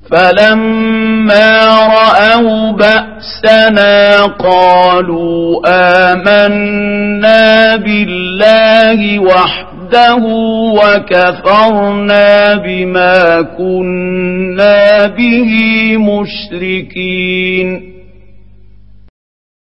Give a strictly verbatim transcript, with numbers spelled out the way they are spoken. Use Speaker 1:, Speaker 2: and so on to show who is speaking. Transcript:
Speaker 1: فلما رأوا بأسنا قالوا آمنا بالله وحده وكفرنا بما كنا به مشركين